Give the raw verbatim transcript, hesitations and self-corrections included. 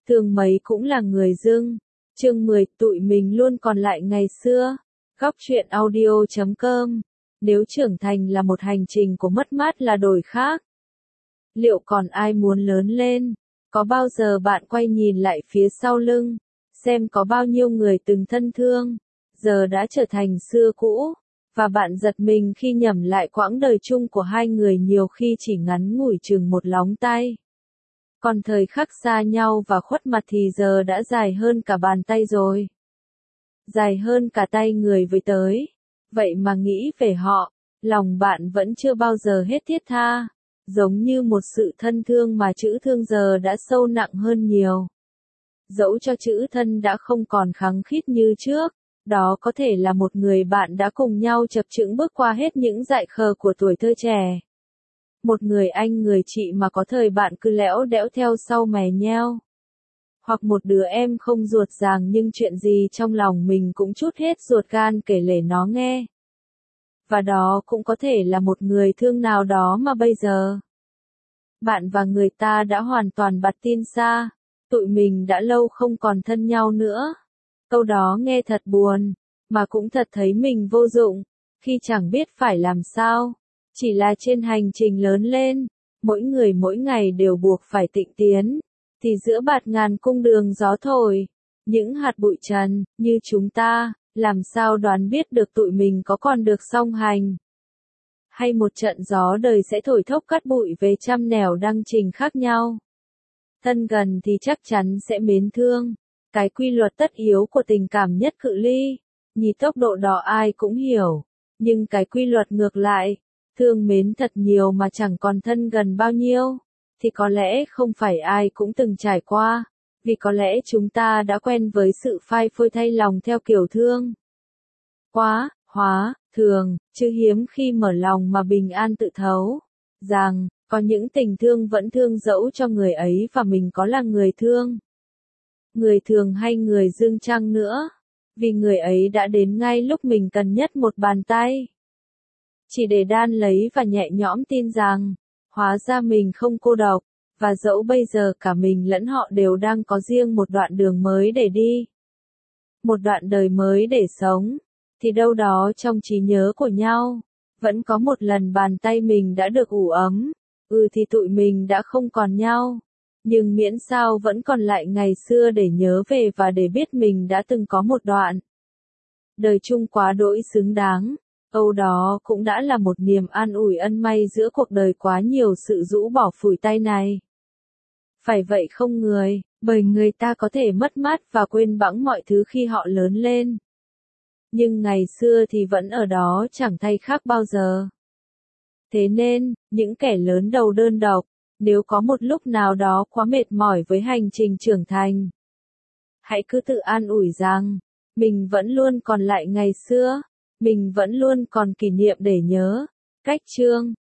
Thường mấy cũng là người dưng. Chương mười, tụi mình luôn còn lại ngày xưa. Góc truyện audio chấm com. Nếu trưởng thành là một hành trình của mất mát là đổi khác. Liệu còn ai muốn lớn lên? Có bao giờ bạn quay nhìn lại phía sau lưng, xem có bao nhiêu người từng thân thương, giờ đã trở thành xưa cũ, và bạn giật mình khi nhẩm lại quãng đời chung của hai người nhiều khi chỉ ngắn ngủi chừng một lóng tay. Còn thời khắc xa nhau và khuất mặt thì giờ đã dài hơn cả bàn tay rồi. Dài hơn cả tay người với tới. Vậy mà nghĩ về họ, lòng bạn vẫn chưa bao giờ hết thiết tha. Giống như một sự thân thương mà chữ thương giờ đã sâu nặng hơn nhiều. Dẫu cho chữ thân đã không còn khăng khít như trước, đó có thể là một người bạn đã cùng nhau chập chững bước qua hết những dại khờ của tuổi thơ trẻ. Một người anh người chị mà có thời bạn cứ lẽo đẽo theo sau mè nheo. Hoặc một đứa em không ruột ràng nhưng chuyện gì trong lòng mình cũng trút hết ruột gan kể lể nó nghe. Và đó cũng có thể là một người thương nào đó mà bây giờ bạn và người ta đã hoàn toàn bặt tin xa, tụi mình đã lâu không còn thân nhau nữa. Câu đó nghe thật buồn, mà cũng thật thấy mình vô dụng, khi chẳng biết phải làm sao. Chỉ là trên hành trình lớn lên, mỗi người mỗi ngày đều buộc phải tịnh tiến, thì giữa bạt ngàn cung đường gió thổi, những hạt bụi trần, như chúng ta, làm sao đoán biết được tụi mình có còn được song hành. Hay một trận gió đời sẽ thổi thốc cát bụi về trăm nẻo đăng trình khác nhau. Thân gần thì chắc chắn sẽ mến thương. Cái quy luật tất yếu của tình cảm nhất cự ly. Nhịp tốc độ đó ai cũng hiểu. Nhưng cái quy luật ngược lại, thương mến thật nhiều mà chẳng còn thân gần bao nhiêu, thì có lẽ không phải ai cũng từng trải qua. Vì có lẽ chúng ta đã quen với sự phai phôi thay lòng theo kiểu thương. Quá, hóa, thường, chứ hiếm khi mở lòng mà bình an tự thấu. Rằng, có những tình thương vẫn thương dẫu cho người ấy và mình có là người thương. Người thường hay người dương chăng nữa. Vì người ấy đã đến ngay lúc mình cần nhất một bàn tay. Chỉ để đan lấy và nhẹ nhõm tin rằng, hóa ra mình không cô độc, và dẫu bây giờ cả mình lẫn họ đều đang có riêng một đoạn đường mới để đi. Một đoạn đời mới để sống. Thì đâu đó trong trí nhớ của nhau, vẫn có một lần bàn tay mình đã được ủ ấm, ừ thì tụi mình đã không còn nhau, nhưng miễn sao vẫn còn lại ngày xưa để nhớ về và để biết mình đã từng có một đoạn đời chung quá đỗi xứng đáng. Âu đó cũng đã là một niềm an ủi ân may giữa cuộc đời quá nhiều sự rũ bỏ phủi tay này. Phải vậy không người, bởi người ta có thể mất mát và quên bẵng mọi thứ khi họ lớn lên. Nhưng ngày xưa thì vẫn ở đó chẳng thay khác bao giờ. Thế nên, những kẻ lớn đầu đơn độc, nếu có một lúc nào đó quá mệt mỏi với hành trình trưởng thành, hãy cứ tự an ủi rằng, mình vẫn luôn còn lại ngày xưa, mình vẫn luôn còn kỷ niệm để nhớ. Cách chương